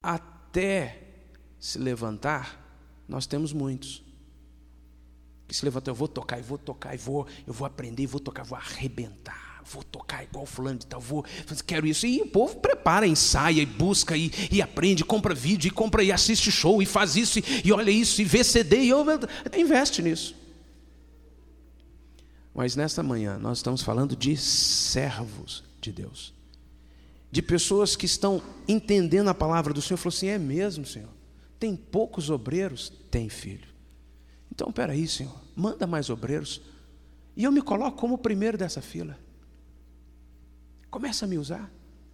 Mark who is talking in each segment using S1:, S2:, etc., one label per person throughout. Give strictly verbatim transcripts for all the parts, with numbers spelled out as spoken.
S1: até se levantar, nós temos muitos. Que se levantam, eu vou tocar, eu vou tocar, eu vou, eu vou aprender, eu vou tocar, vou arrebentar, vou tocar igual fulano de tal, vou, quero isso. E o povo prepara, ensaia, e busca, e, e aprende, compra vídeo, e compra, e assiste show, e faz isso, e, e olha isso, e vê C D, e ouve, investe nisso. Mas nesta manhã, nós estamos falando de servos de Deus. De pessoas que estão entendendo a palavra do Senhor. Falou assim, é mesmo, Senhor? Tem poucos obreiros? Tem, filho. Então, peraí, Senhor, manda mais obreiros. E eu me coloco como o primeiro dessa fila. Começa a me usar.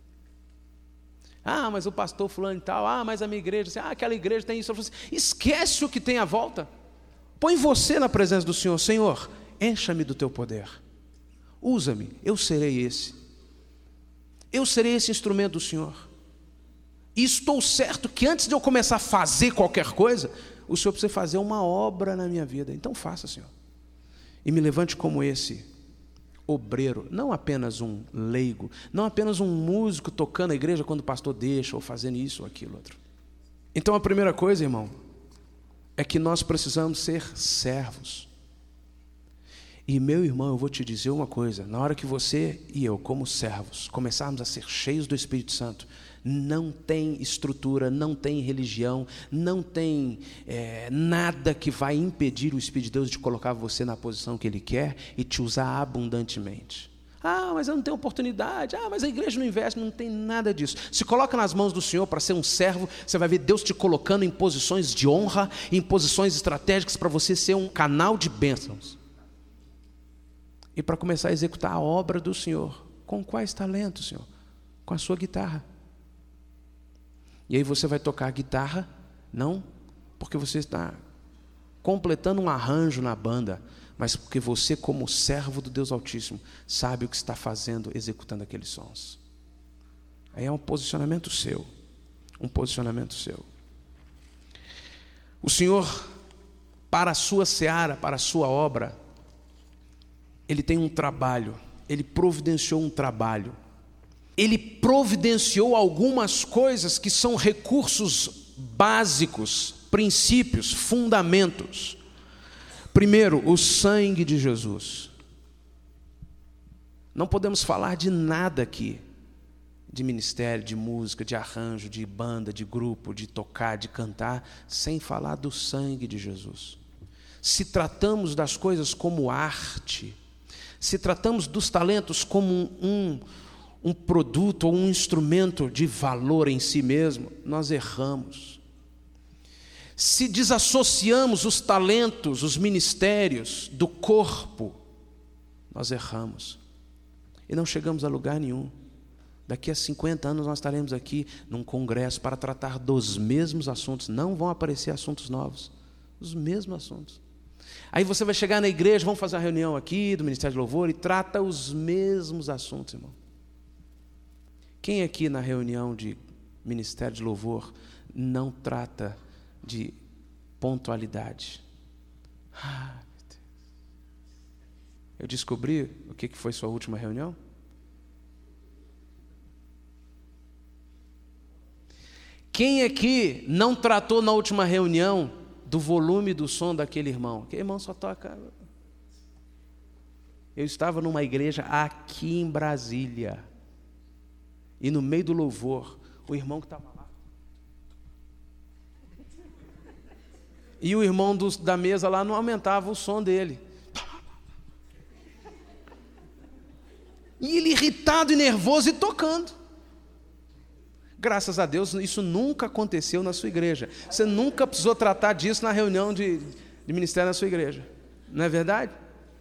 S1: Ah, mas o pastor fulano e tal. Ah, mas a minha igreja. Ah, aquela igreja tem isso. Eu falo assim, esquece o que tem à volta. Põe você na presença do Senhor. Senhor, encha-me do teu poder. Usa-me, eu serei esse. Eu serei esse instrumento do Senhor. E estou certo que antes de eu começar a fazer qualquer coisa, o Senhor precisa fazer uma obra na minha vida. Então faça, Senhor. E me levante como esse obreiro, não apenas um leigo, não apenas um músico tocando a igreja quando o pastor deixa, ou fazendo isso ou aquilo outro. Então a primeira coisa, irmão, é que nós precisamos ser servos. E meu irmão, eu vou te dizer uma coisa, na hora que você e eu, como servos, começarmos a ser cheios do Espírito Santo, não tem estrutura, não tem religião, não tem é, nada que vai impedir o Espírito de Deus de colocar você na posição que Ele quer e te usar abundantemente. Ah, mas eu não tenho oportunidade, ah, mas a igreja não investe, não tem nada disso. Se coloca nas mãos do Senhor para ser um servo, você vai ver Deus te colocando em posições de honra, em posições estratégicas para você ser um canal de bênçãos. E para começar a executar a obra do Senhor. Com quais talentos, Senhor? Com a sua guitarra. E aí você vai tocar a guitarra, não porque você está completando um arranjo na banda, mas porque você, como servo do Deus Altíssimo, sabe o que está fazendo, executando aqueles sons. Aí é um posicionamento seu. Um posicionamento seu. O Senhor, para a sua seara, para a sua obra, Ele tem um trabalho, Ele providenciou um trabalho. Ele providenciou algumas coisas que são recursos básicos, princípios, fundamentos. Primeiro, o sangue de Jesus. Não podemos falar de nada aqui, de ministério, de música, de arranjo, de banda, de grupo, de tocar, de cantar, sem falar do sangue de Jesus. Se tratamos das coisas como arte, se tratamos dos talentos como um, um, um produto ou um instrumento de valor em si mesmo, nós erramos. Se desassociamos os talentos, os ministérios do corpo, nós erramos. E não chegamos a lugar nenhum. Daqui a cinquenta anos nós estaremos aqui num congresso para tratar dos mesmos assuntos. Não vão aparecer assuntos novos, os mesmos assuntos. Aí você vai chegar na igreja, vamos fazer uma reunião aqui do Ministério de Louvor e trata os mesmos assuntos, irmão. Quem aqui na reunião de Ministério de Louvor não trata de pontualidade? Ah, meu Deus. Eu descobri o que foi sua última reunião? Quem aqui não tratou na última reunião do volume do som daquele irmão? Aquele irmão só toca. Eu estava numa igreja aqui em Brasília, e no meio do louvor, o irmão que estava lá, e o irmão do, da mesa lá não aumentava o som dele. E ele irritado e nervoso e tocando. Graças a Deus, isso nunca aconteceu na sua igreja. Você nunca precisou tratar disso na reunião de, de ministério na sua igreja. Não é verdade?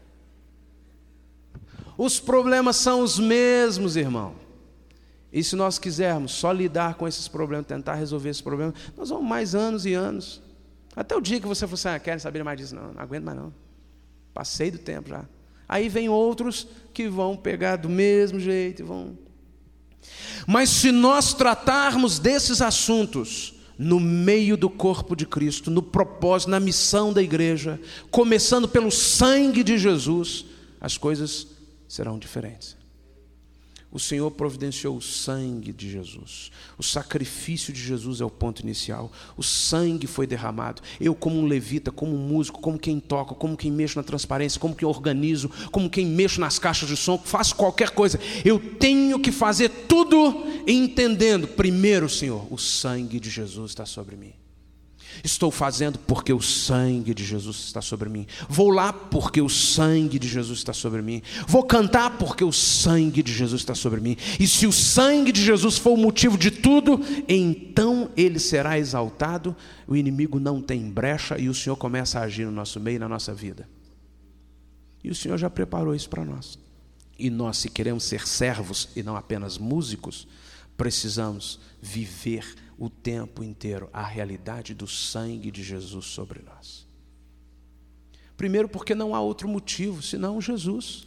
S1: Os problemas são os mesmos, irmão. E se nós quisermos só lidar com esses problemas, tentar resolver esses problemas, nós vamos mais anos e anos. Até o dia que você for assim, ah, quero saber mais disso. Não, não aguento mais não. Passei do tempo já. Aí vem outros que vão pegar do mesmo jeito e vão... Mas se nós tratarmos desses assuntos no meio do corpo de Cristo, no propósito, na missão da igreja, começando pelo sangue de Jesus, as coisas serão diferentes. O Senhor providenciou o sangue de Jesus. O sacrifício de Jesus é o ponto inicial. O sangue foi derramado. Eu, como um levita, como um músico, como quem toca, como quem mexo na transparência, como quem organizo, como quem mexo nas caixas de som, faço qualquer coisa, eu tenho que fazer tudo entendendo, primeiro, Senhor, o sangue de Jesus está sobre mim. Estou fazendo porque o sangue de Jesus está sobre mim. Vou lá porque o sangue de Jesus está sobre mim. Vou cantar porque o sangue de Jesus está sobre mim. E se o sangue de Jesus for o motivo de tudo, então ele será exaltado. O inimigo não tem brecha e o Senhor começa a agir no nosso meio, na nossa vida. E o Senhor já preparou isso para nós. E nós, se queremos ser servos e não apenas músicos, precisamos viver o tempo inteiro a realidade do sangue de Jesus sobre nós. Primeiro, porque não há outro motivo senão Jesus.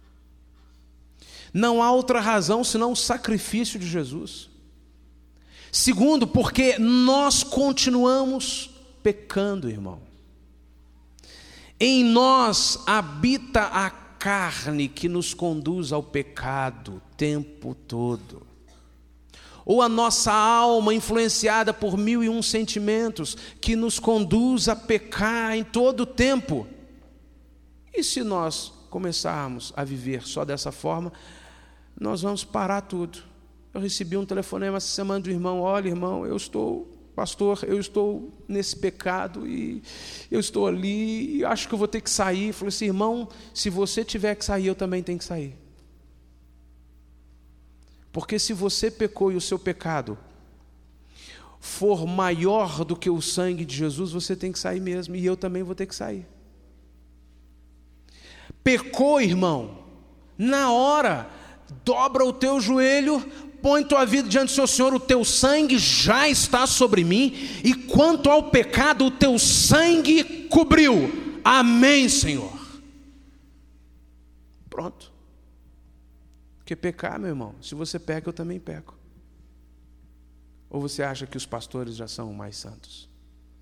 S1: Não há outra razão senão o sacrifício de Jesus. Segundo, porque nós continuamos pecando, irmão. Em nós habita a carne que nos conduz ao pecado o tempo todo. Ou a nossa alma influenciada por mil e um sentimentos que nos conduz a pecar em todo o tempo. E se nós começarmos a viver só dessa forma, nós vamos parar tudo. Eu recebi um telefonema essa semana do irmão: olha, irmão, eu estou, pastor, eu estou nesse pecado e eu estou ali e acho que eu vou ter que sair. Eu falei assim: irmão, se você tiver que sair, eu também tenho que sair. Porque se você pecou e o seu pecado for maior do que o sangue de Jesus, você tem que sair mesmo, e eu também vou ter que sair. Pecou, irmão, na hora, dobra o teu joelho, põe tua vida diante do seu Senhor, o teu sangue já está sobre mim, e quanto ao pecado, o teu sangue cobriu. Amém, Senhor. Pronto. Porque pecar, meu irmão, se você peca, eu também peco. Ou você acha que os pastores já são mais santos?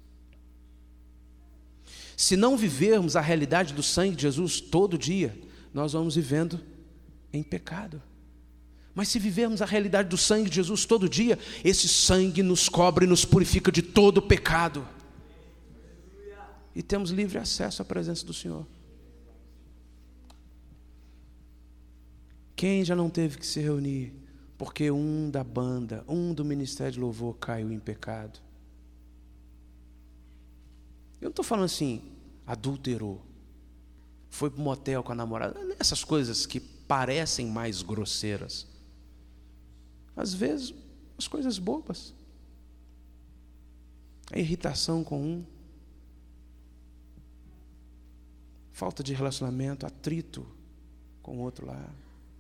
S1: Se não vivermos a realidade do sangue de Jesus todo dia, nós vamos vivendo em pecado. Mas se vivermos a realidade do sangue de Jesus todo dia, esse sangue nos cobre e nos purifica de todo pecado. E temos livre acesso à presença do Senhor. Quem já não teve que se reunir porque um da banda, um do ministério de louvor caiu em pecado? Eu não estou falando assim, adulterou, foi para um motel com a namorada, essas coisas que parecem mais grosseiras. Às vezes, as coisas bobas. A irritação com um, falta de relacionamento, atrito com o outro lá.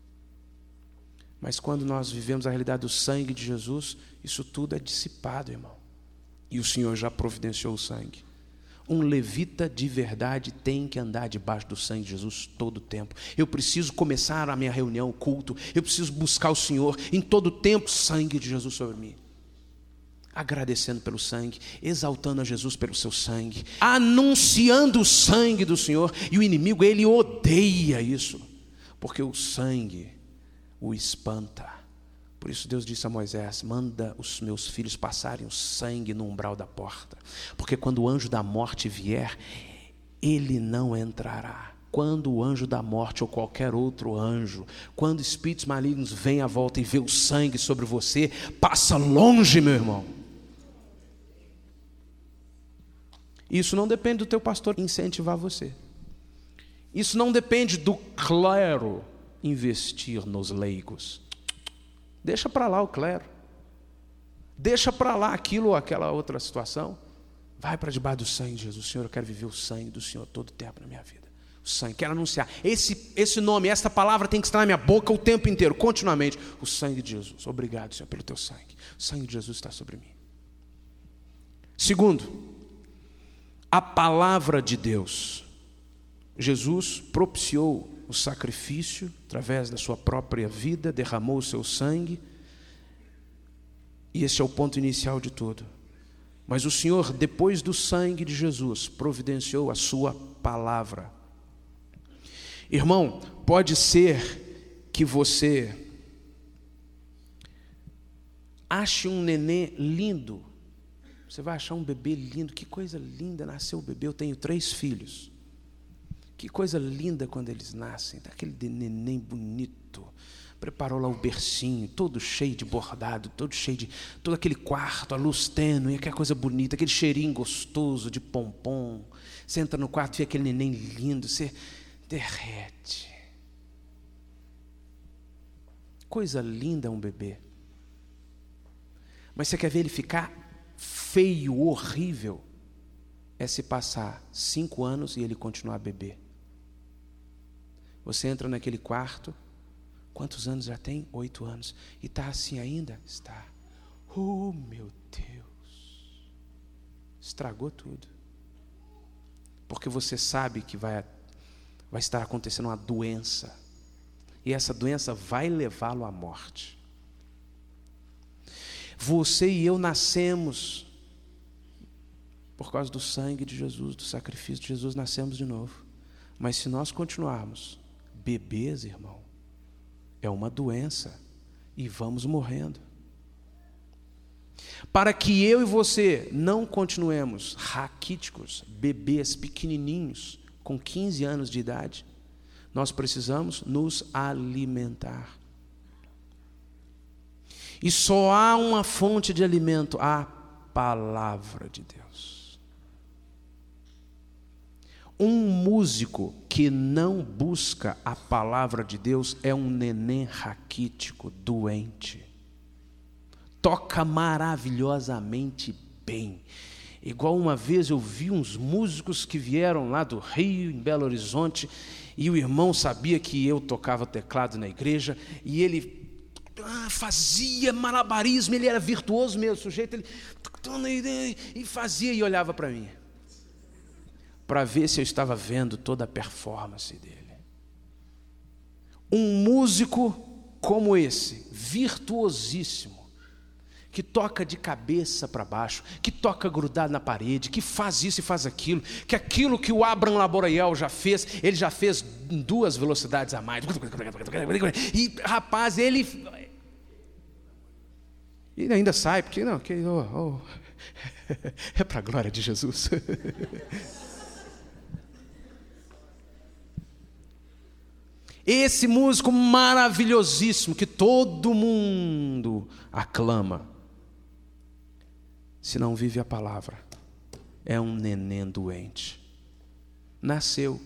S1: Mas quando nós vivemos a realidade do sangue de Jesus, isso tudo é dissipado, irmão. E o Senhor já providenciou o sangue. Um levita de verdade tem que andar debaixo do sangue de Jesus todo o tempo. Eu preciso começar a minha reunião, o culto. Eu preciso buscar o Senhor em todo o tempo, sangue de Jesus sobre mim. Agradecendo pelo sangue, exaltando a Jesus pelo seu sangue, anunciando o sangue do Senhor. E o inimigo, ele odeia isso, porque o sangue o espanta. Por isso Deus disse a Moisés: manda os meus filhos passarem o sangue no umbral da porta, porque quando o anjo da morte vier, ele não entrará. Quando o anjo da morte ou qualquer outro anjo, quando espíritos malignos vêm à volta e vê o sangue sobre você, passa longe, meu irmão. Isso não depende do teu pastor incentivar você. Isso não depende do clero investir nos leigos. Deixa para lá o clero. Deixa para lá aquilo ou aquela outra situação. Vai para debaixo do sangue de Jesus. Senhor, eu quero viver o sangue do Senhor todo o tempo na minha vida. O sangue, quero anunciar. Esse, esse nome, essa palavra tem que estar na minha boca o tempo inteiro, continuamente. O sangue de Jesus. Obrigado, Senhor, pelo teu sangue. O sangue de Jesus está sobre mim. Segundo, a palavra de Deus. Jesus propiciou o sacrifício, através da sua própria vida, derramou o seu sangue, e esse é o ponto inicial de tudo. Mas o Senhor, depois do sangue de Jesus, providenciou a sua palavra. Irmão, pode ser que você Ache um nenê lindo. Você vai achar um bebê lindo. Que coisa linda, nasceu o bebê. Eu tenho três filhos. Que coisa linda quando eles nascem. Aquele neném bonito. Preparou lá o bercinho, todo cheio de bordado, todo cheio de... todo aquele quarto, a luz tênue, aquela coisa bonita, aquele cheirinho gostoso de pompom. Você entra no quarto e vê aquele neném lindo, você derrete. Coisa linda um bebê. Mas você quer ver ele ficar feio, horrível? É se passar cinco anos e ele continuar bebê. Você entra naquele quarto, quantos anos já tem? Oito anos. E está assim ainda? Está. Oh, meu Deus. Estragou tudo. Porque você sabe que vai, vai estar acontecendo uma doença. E essa doença vai levá-lo à morte. Você e eu nascemos por causa do sangue de Jesus, do sacrifício de Jesus, nascemos de novo. Mas se nós continuarmos bebês, irmão, é uma doença e vamos morrendo. Para que eu e você não continuemos raquíticos, bebês pequenininhos, com quinze anos de idade, nós precisamos nos alimentar. E só há uma fonte de alimento, a palavra de Deus. Um músico que não busca a palavra de Deus é um neném raquítico, doente. Toca maravilhosamente bem. Igual uma vez eu vi uns músicos que vieram lá do Rio, em Belo Horizonte, e o irmão sabia que eu tocava teclado na igreja, e ele ah, fazia malabarismo, ele era virtuoso mesmo, o sujeito, ele e fazia e olhava para mim, para ver se eu estava vendo toda a performance dele. Um músico como esse, virtuosíssimo, que toca de cabeça para baixo, que toca grudado na parede, que faz isso e faz aquilo, que aquilo que o Abraham Laboriel já fez, ele já fez em duas velocidades a mais. E rapaz, ele... E ainda sai, porque não, que, oh, oh, é para a glória de Jesus. Esse músico maravilhosíssimo, que todo mundo aclama, se não vive a palavra, é um neném doente. Nasceu.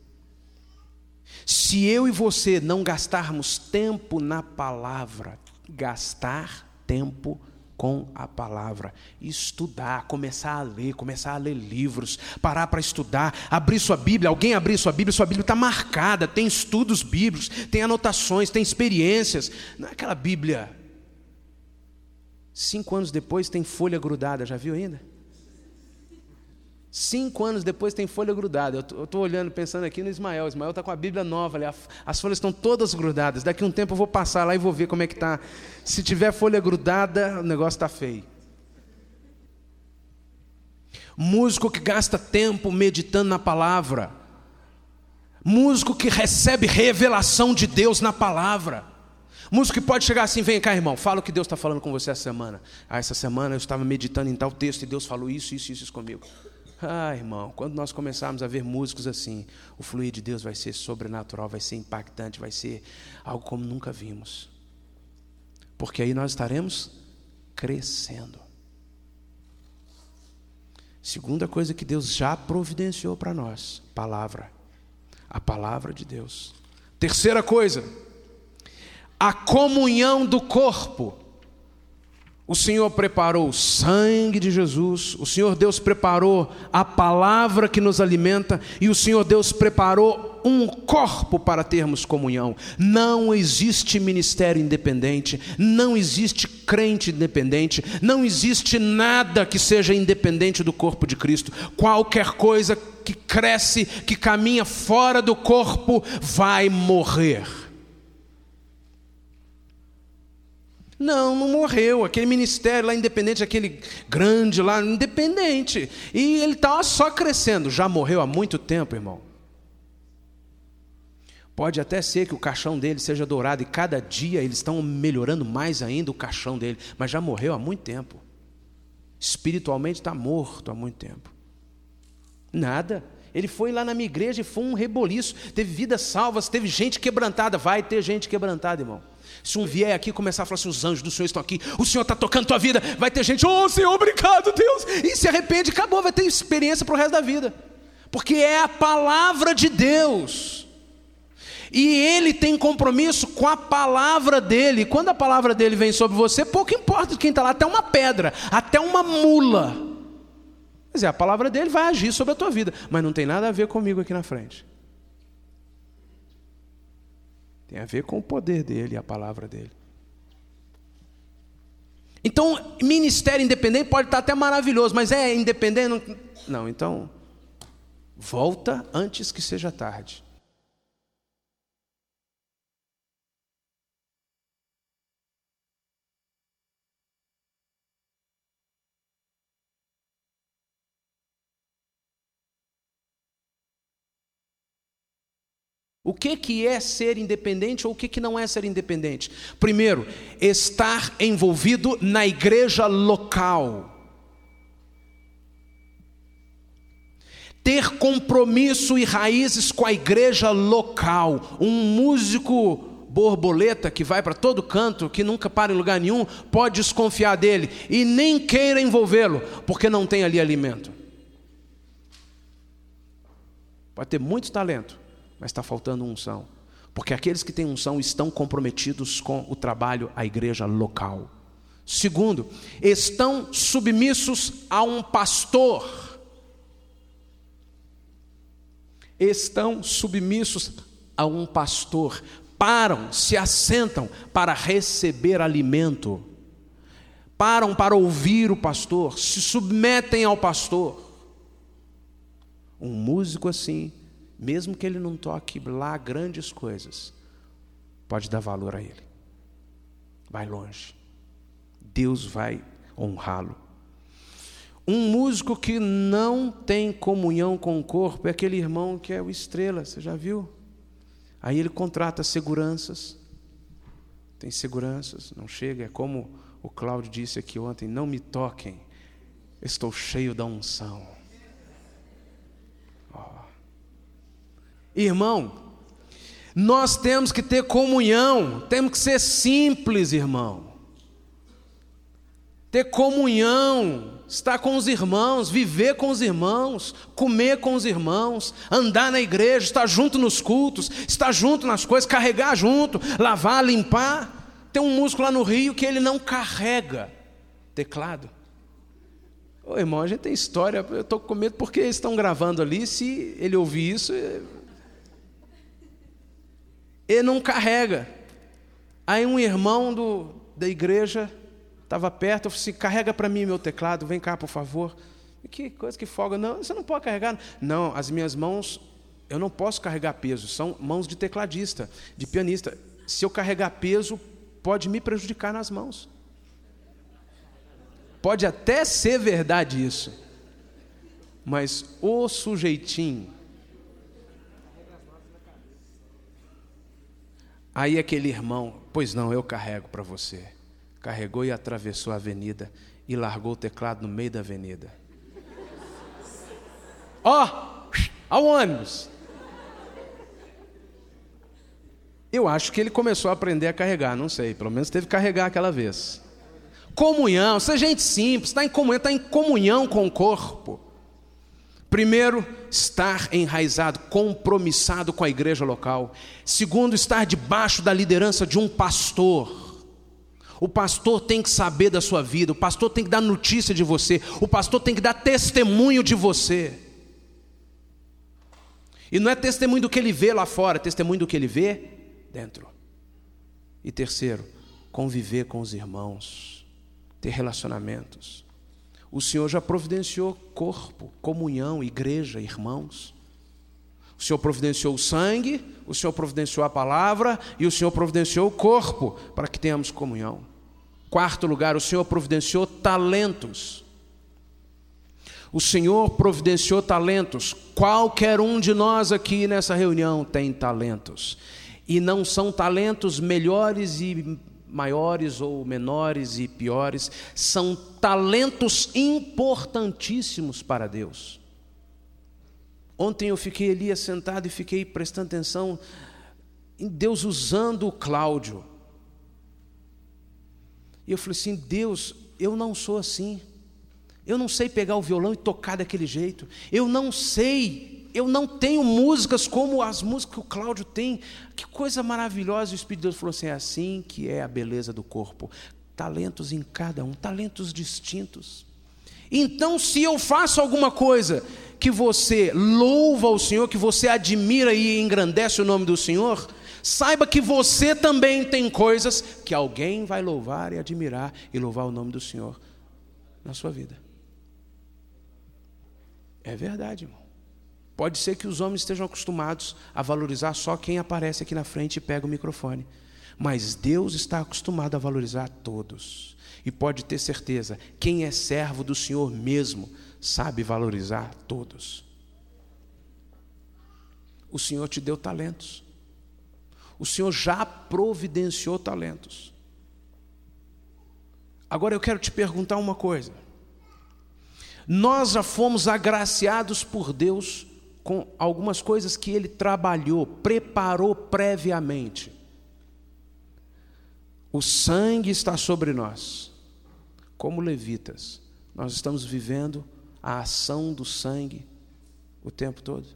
S1: Se eu e você não gastarmos tempo na palavra, gastar tempo com a palavra, estudar, começar a ler, começar a ler livros, parar para estudar, abrir sua Bíblia, alguém abrir sua Bíblia, sua Bíblia está marcada, tem estudos bíblicos, tem anotações, tem experiências, não é aquela Bíblia, cinco anos depois tem folha grudada, já viu ainda? Cinco anos depois tem folha grudada. Eu estou olhando, pensando aqui no Ismael. Ismael está com a Bíblia nova ali. As folhas estão todas grudadas. Daqui a um tempo eu vou passar lá e vou ver como é que está. Se tiver folha grudada, o negócio está feio. Músico que gasta tempo meditando na palavra. Músico que recebe revelação de Deus na palavra. Músico que pode chegar assim, vem cá, irmão, fala o que Deus está falando com você essa semana. Ah, essa semana eu estava meditando em tal texto e Deus falou isso, isso, isso comigo. Ah, irmão, quando nós começarmos a ver músicos assim, o fluir de Deus vai ser sobrenatural, vai ser impactante, vai ser algo como nunca vimos. Porque aí nós estaremos crescendo. Segunda coisa que Deus já providenciou para nós, palavra. A palavra de Deus. Terceira coisa, a comunhão do corpo. O Senhor preparou o sangue de Jesus, o Senhor Deus preparou a palavra que nos alimenta e o Senhor Deus preparou um corpo para termos comunhão. Não existe ministério independente, não existe crente independente, não existe nada que seja independente do corpo de Cristo. Qualquer coisa que cresce, que caminha fora do corpo, vai morrer. Não, não morreu. Aquele ministério lá independente, aquele grande lá, independente. E ele estava só crescendo. Já morreu há muito tempo, irmão. Pode até ser que o caixão dele seja dourado e cada dia eles estão melhorando mais ainda o caixão dele, mas já morreu há muito tempo. Espiritualmente está morto há muito tempo. Nada. Ele foi lá na minha igreja e foi um reboliço. Teve vidas salvas, teve gente quebrantada. Vai ter gente quebrantada, irmão. Se um vier aqui e começar a falar assim, os anjos do Senhor estão aqui, o Senhor está tocando tua vida, vai ter gente, oh Senhor, obrigado Deus, e se arrepende, acabou, vai ter experiência para o resto da vida, porque é a palavra de Deus, e ele tem compromisso com a palavra dele. Quando a palavra dele vem sobre você, pouco importa quem está lá, até uma pedra, até uma mula, quer dizer, a palavra dele vai agir sobre a tua vida, mas não tem nada a ver comigo aqui na frente. Tem a ver com o poder dele e a palavra dele. Então, ministério independente pode estar até maravilhoso, mas é independente? Não, não, então, volta antes que seja tarde. O que, que é ser independente ou o que, que não é ser independente? Primeiro, estar envolvido na igreja local. Ter compromisso e raízes com a igreja local. Um músico borboleta que vai para todo canto, que nunca para em lugar nenhum, pode desconfiar dele e nem queira envolvê-lo, porque não tem ali alimento. Pode ter muito talento, mas está faltando unção, porque aqueles que têm unção estão comprometidos com o trabalho, a igreja local. Segundo, estão submissos a um pastor. Estão submissos a um pastor. Param, se assentam para receber alimento. Param para ouvir o pastor, se submetem ao pastor. Um músico assim, mesmo que ele não toque lá grandes coisas, pode dar valor a ele. Vai longe. Deus vai honrá-lo. Um músico que não tem comunhão com o corpo é aquele irmão que é o estrela, você já viu? Aí ele contrata seguranças. Tem seguranças, não chega, é como o Cláudio disse aqui ontem, não me toquem, estou cheio da unção. Irmão, nós temos que ter comunhão, temos que ser simples, irmão. Ter comunhão, estar com os irmãos, viver com os irmãos, comer com os irmãos, andar na igreja, estar junto nos cultos, estar junto nas coisas, carregar junto, lavar, limpar. Tem um músico lá no Rio que ele não carrega teclado. Ô irmão, a gente tem história, eu estou com medo porque eles estão gravando ali, se ele ouvir isso... Ele não carrega. Aí um irmão do, da igreja estava perto, eu falei assim, carrega para mim meu teclado, vem cá por favor. Que coisa que folga, não, você não pode carregar. Não, as minhas mãos, eu não posso carregar peso, são mãos de tecladista, de pianista. Se eu carregar peso, pode me prejudicar nas mãos. Pode até ser verdade isso, mas o sujeitinho. Aí aquele irmão, pois não, eu carrego para você. Carregou e atravessou a avenida e largou o teclado no meio da avenida. Ó, oh, ao ônibus. Eu acho que ele começou a aprender a carregar, não sei, pelo menos teve que carregar aquela vez. Comunhão, ser gente simples, está em comunhão, está em comunhão com o corpo. Primeiro, estar enraizado, compromissado com a igreja local. Segundo, estar debaixo da liderança de um pastor. O pastor tem que saber da sua vida, o pastor tem que dar notícia de você, o pastor tem que dar testemunho de você. E não é testemunho do que ele vê lá fora, é testemunho do que ele vê dentro. E terceiro, conviver com os irmãos, ter relacionamentos. O Senhor já providenciou corpo, comunhão, igreja, irmãos. O Senhor providenciou o sangue, o Senhor providenciou a palavra e o Senhor providenciou o corpo para que tenhamos comunhão. Quarto lugar, o Senhor providenciou talentos. O Senhor providenciou talentos. Qualquer um de nós aqui nessa reunião tem talentos. E não são talentos melhores e maiores ou menores e piores. São talentos importantíssimos para Deus. Ontem eu fiquei ali sentado e fiquei prestando atenção em Deus usando o Cláudio. E eu falei assim, Deus, eu não sou assim. Eu não sei pegar o violão e tocar daquele jeito. Eu não sei, eu não tenho músicas como as músicas que o Cláudio tem. Que coisa maravilhosa. E o Espírito de Deus falou assim, é assim que é a beleza do corpo. Talentos em cada um, talentos distintos. Então, se eu faço alguma coisa que você louva o Senhor, que você admira e engrandece o nome do Senhor, saiba que você também tem coisas que alguém vai louvar e admirar e louvar o nome do Senhor na sua vida. É verdade, irmão. Pode ser que os homens estejam acostumados a valorizar só quem aparece aqui na frente e pega o microfone. Mas Deus está acostumado a valorizar todos. E pode ter certeza, quem é servo do Senhor mesmo sabe valorizar todos. O Senhor te deu talentos. O Senhor já providenciou talentos. Agora eu quero te perguntar uma coisa. Nós já fomos agraciados por Deus com algumas coisas que Ele trabalhou, preparou previamente. O sangue está sobre nós. Como levitas, nós estamos vivendo a ação do sangue o tempo todo.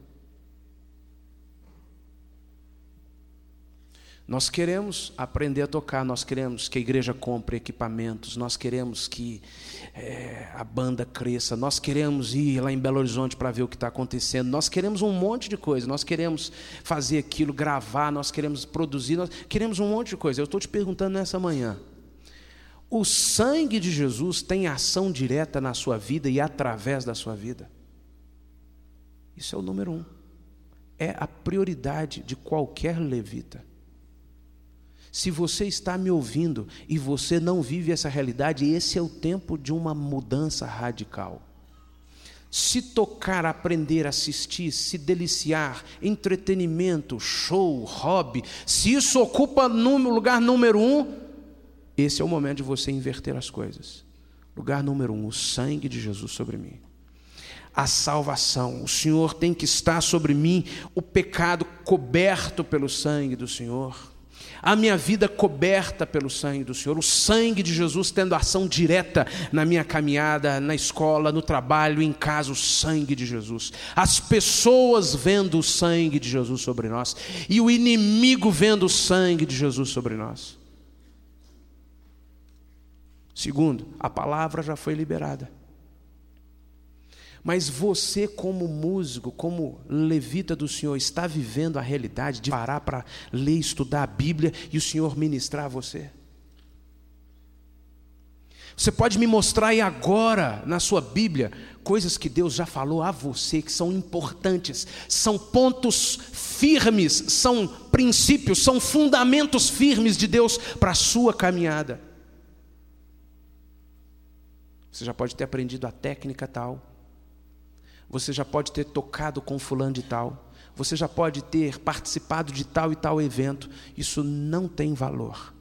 S1: Nós queremos aprender a tocar, nós queremos que a igreja compre equipamentos, nós queremos que é, a banda cresça, nós queremos ir lá em Belo Horizonte para ver o que está acontecendo, nós queremos um monte de coisa, nós queremos fazer aquilo, gravar, nós queremos produzir, nós queremos um monte de coisa. Eu estou te perguntando nessa manhã, o sangue de Jesus tem ação direta na sua vida e através da sua vida? Isso é o número um, é a prioridade de qualquer levita. Se você está me ouvindo e você não vive essa realidade, esse é o tempo de uma mudança radical. Se tocar, aprender, assistir, se deliciar, entretenimento, show, hobby, se isso ocupa no lugar número um, esse é o momento de você inverter as coisas. Lugar número um, o sangue de Jesus sobre mim. A salvação, o Senhor tem que estar sobre mim, o pecado coberto pelo sangue do Senhor. A minha vida coberta pelo sangue do Senhor, o sangue de Jesus tendo ação direta na minha caminhada, na escola, no trabalho, em casa, o sangue de Jesus. As pessoas vendo o sangue de Jesus sobre nós e o inimigo vendo o sangue de Jesus sobre nós. Segundo, a palavra já foi liberada. Mas você, como músico, como levita do Senhor, está vivendo a realidade de parar para ler, estudar a Bíblia e o Senhor ministrar a você? Você pode me mostrar aí agora, na sua Bíblia, coisas que Deus já falou a você, que são importantes, são pontos firmes, são princípios, são fundamentos firmes de Deus para a sua caminhada. Você já pode ter aprendido a técnica tal, você já pode ter tocado com fulano de tal, você já pode ter participado de tal e tal evento. Isso não tem valor.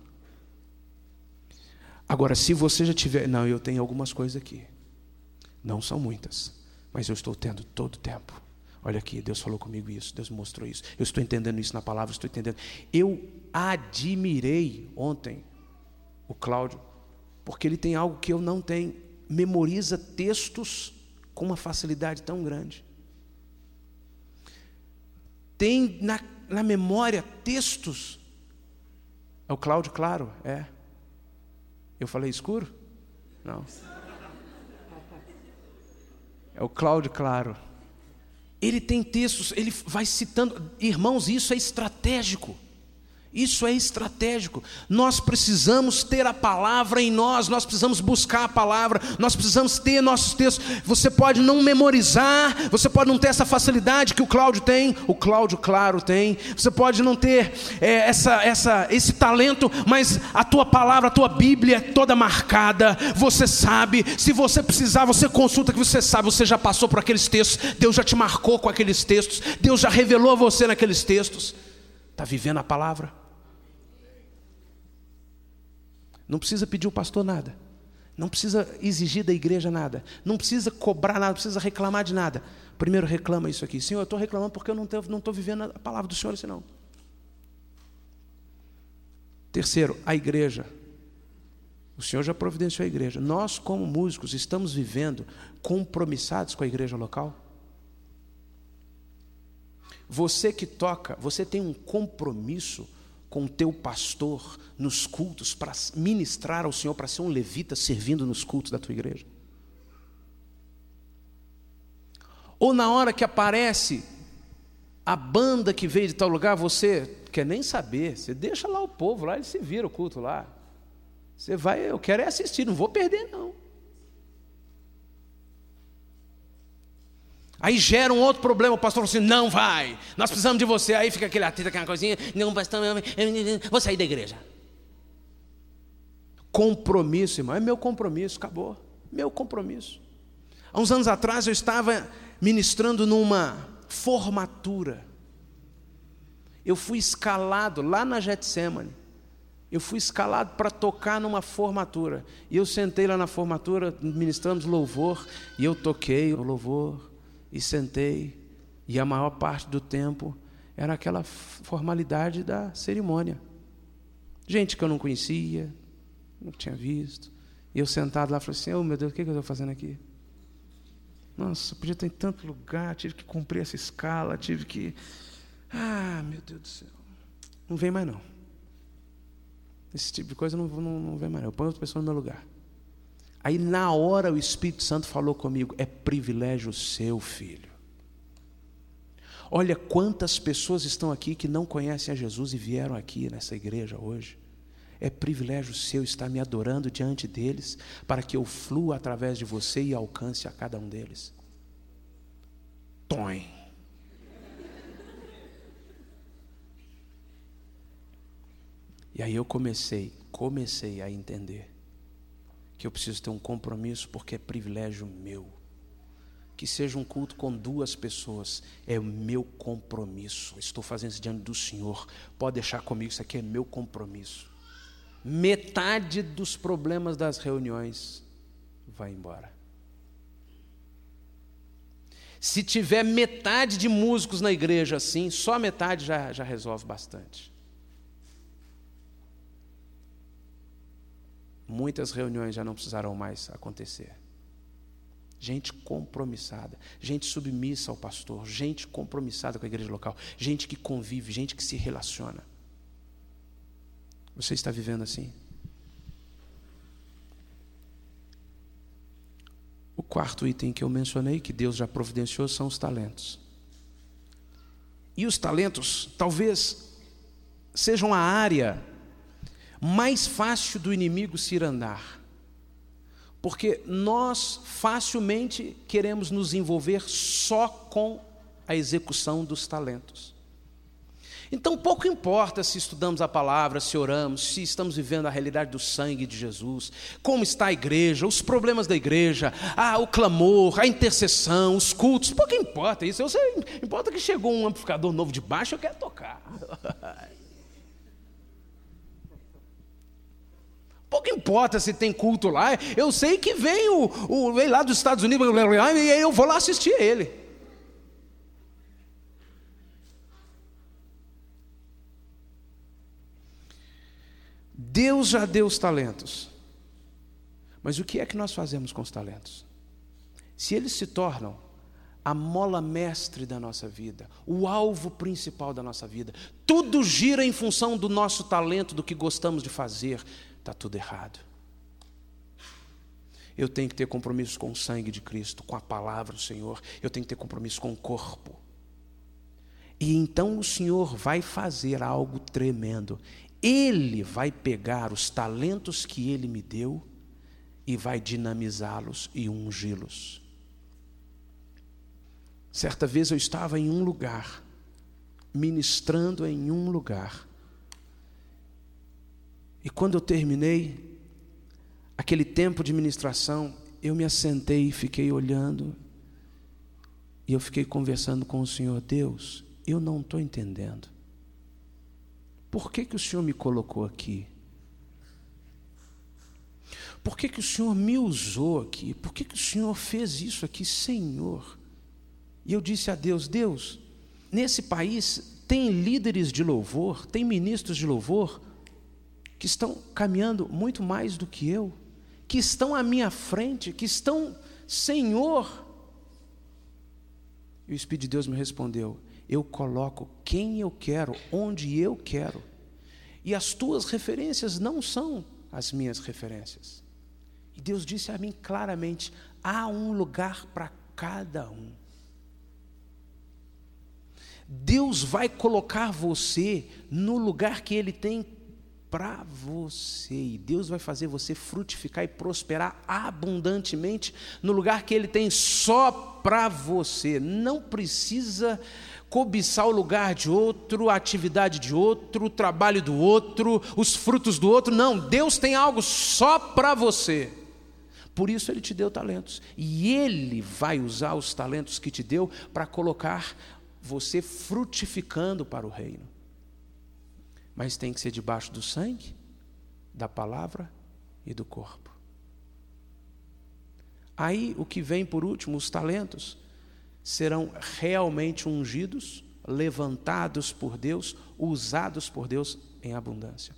S1: Agora, se você já tiver... Não, eu tenho algumas coisas aqui. Não são muitas, mas eu estou tendo todo o tempo. Olha aqui, Deus falou comigo isso, Deus mostrou isso. Eu estou entendendo isso na palavra, estou entendendo. Eu admirei ontem o Cláudio, porque ele tem algo que eu não tenho. Memoriza textos com uma facilidade tão grande. Tem na, na memória textos. É o Cláudio, claro, é. Eu falei escuro? Não. É o Cláudio, claro. Ele tem textos, ele vai citando. Irmãos, isso é estratégico. Isso é estratégico. Nós precisamos ter a palavra em nós, nós precisamos buscar a palavra, nós precisamos ter nossos textos. Você pode não memorizar, você pode não ter essa facilidade que o Cláudio tem, o Cláudio, claro, tem. Você pode não ter é, essa, essa, esse talento, mas a tua palavra, a tua Bíblia é toda marcada. Você sabe, se você precisar, você consulta que você sabe, você já passou por aqueles textos, Deus já te marcou com aqueles textos, Deus já revelou a você naqueles textos. Está vivendo a palavra? Não precisa pedir ao pastor nada, não precisa exigir da igreja nada, não precisa cobrar nada, não precisa reclamar de nada. Primeiro reclama isso aqui: Senhor, eu estou reclamando porque eu não estou vivendo a palavra do Senhor assim não. Terceiro, a igreja. O Senhor já providenciou a igreja. Nós, como músicos, estamos vivendo compromissados com a igreja local? Você que toca, você tem um compromisso com o teu pastor nos cultos para ministrar ao Senhor, para ser um levita servindo nos cultos da tua igreja? Ou na hora que aparece a banda que veio de tal lugar, você quer nem saber, você deixa lá o povo, lá ele se vira o culto lá. Você vai, eu quero é assistir, não vou perder não. Aí gera um outro problema, o pastor fala assim: não vai, nós precisamos de você. Aí fica aquele atrito, aquela coisinha, não, pastor, vou sair da igreja. Compromisso, irmão, é meu compromisso, acabou, meu compromisso. Há uns anos atrás eu estava ministrando numa formatura, eu fui escalado lá na Getsemane, eu fui escalado para tocar numa formatura, e eu sentei lá na formatura, ministramos louvor, e eu toquei o louvor, e sentei, e a maior parte do tempo era aquela formalidade da cerimônia. Gente que eu não conhecia, não tinha visto, e eu sentado lá, falei assim: oh meu Deus, o que eu estou fazendo aqui? Nossa, podia estar em tanto lugar, tive que cumprir essa escala, tive que... Ah, meu Deus do céu, não vem mais não. Esse tipo de coisa não, não, não vem mais não, eu ponho outra pessoa no meu lugar. Aí na hora o Espírito Santo falou comigo: é privilégio seu, filho. Olha quantas pessoas estão aqui que não conhecem a Jesus e vieram aqui nessa igreja hoje. É privilégio seu estar me adorando diante deles, para que eu flua através de você e alcance a cada um deles. Tom. E aí eu comecei, comecei a entender que eu preciso ter um compromisso, porque é privilégio meu. Que seja um culto com duas pessoas, é o meu compromisso. Estou fazendo isso diante do Senhor, pode deixar comigo, isso aqui é meu compromisso. Metade dos problemas das reuniões vai embora. Se tiver metade de músicos na igreja assim, só metade já, já resolve bastante. Muitas reuniões já não precisarão mais acontecer. Gente compromissada, gente submissa ao pastor, gente compromissada com a igreja local, gente que convive, gente que se relaciona. Você está vivendo assim? O quarto item que eu mencionei, que Deus já providenciou, são os talentos. E os talentos talvez sejam a área mais fácil do inimigo se ir andar, porque nós facilmente queremos nos envolver só com a execução dos talentos. Então pouco importa se estudamos a palavra, se oramos, se estamos vivendo a realidade do sangue de Jesus, como está a igreja, os problemas da igreja, ah, o clamor, a intercessão, os cultos, pouco importa isso. Eu sei, importa que chegou um amplificador novo de baixo, eu quero tocar. Pouco importa se tem culto lá, eu sei que vem, o, o, vem lá dos Estados Unidos, e eu vou lá assistir a ele. Deus já deu os talentos, mas o que é que nós fazemos com os talentos? Se eles se tornam a mola mestre da nossa vida, o alvo principal da nossa vida, tudo gira em função do nosso talento, do que gostamos de fazer, está tudo errado. Eu tenho que ter compromisso com o sangue de Cristo, com a palavra do Senhor, eu tenho que ter compromisso com o corpo. E então o Senhor vai fazer algo tremendo. Ele vai pegar os talentos que Ele me deu e vai dinamizá-los e ungí-los. Certa vez eu estava em um lugar, ministrando em um lugar. E quando eu terminei aquele tempo de ministração, eu me assentei e fiquei olhando. E eu fiquei conversando com o Senhor. Deus, eu não estou entendendo. Por que que o Senhor me colocou aqui? Por que que o Senhor me usou aqui? Por que que o Senhor fez isso aqui, Senhor? E eu disse a Deus, Deus, nesse país tem líderes de louvor, tem ministros de louvor, que estão caminhando muito mais do que eu, que estão à minha frente, que estão, Senhor. E o Espírito de Deus me respondeu, eu coloco quem eu quero, onde eu quero. E as tuas referências não são as minhas referências. E Deus disse a mim claramente, há um lugar para cada um. Deus vai colocar você no lugar que Ele tem para você. E Deus vai fazer você frutificar e prosperar abundantemente no lugar que Ele tem só para você. Não precisa cobiçar o lugar de outro, a atividade de outro, o trabalho do outro, os frutos do outro. Não, Deus tem algo só para você. Por isso Ele te deu talentos. E Ele vai usar os talentos que te deu para colocar você frutificando para o reino. Mas tem que ser debaixo do sangue, da palavra e do corpo. Aí o que vem por último, os talentos, serão realmente ungidos, levantados por Deus, usados por Deus em abundância.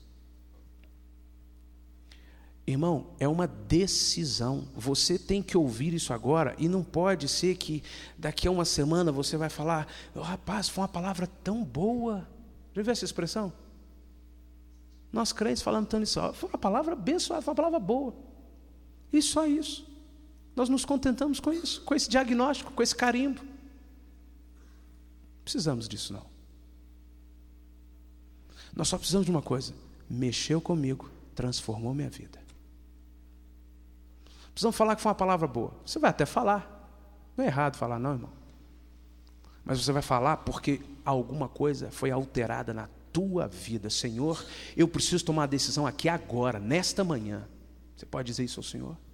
S1: Irmão, é uma decisão. Você tem que ouvir isso agora e não pode ser que daqui a uma semana você vai falar, oh, rapaz, foi uma palavra tão boa. Já viu essa expressão? Nós crentes falando tanto isso, foi uma palavra abençoada, foi uma palavra boa. E só isso. Nós nos contentamos com isso, com esse diagnóstico, com esse carimbo. Não precisamos disso não. Nós só precisamos de uma coisa, mexeu comigo, transformou minha vida. Precisamos falar que foi uma palavra boa. Você vai até falar. Não é errado falar não, irmão. Mas você vai falar porque alguma coisa foi alterada na tua vida. Senhor, eu preciso tomar a decisão aqui agora, nesta manhã. Você pode dizer isso ao Senhor?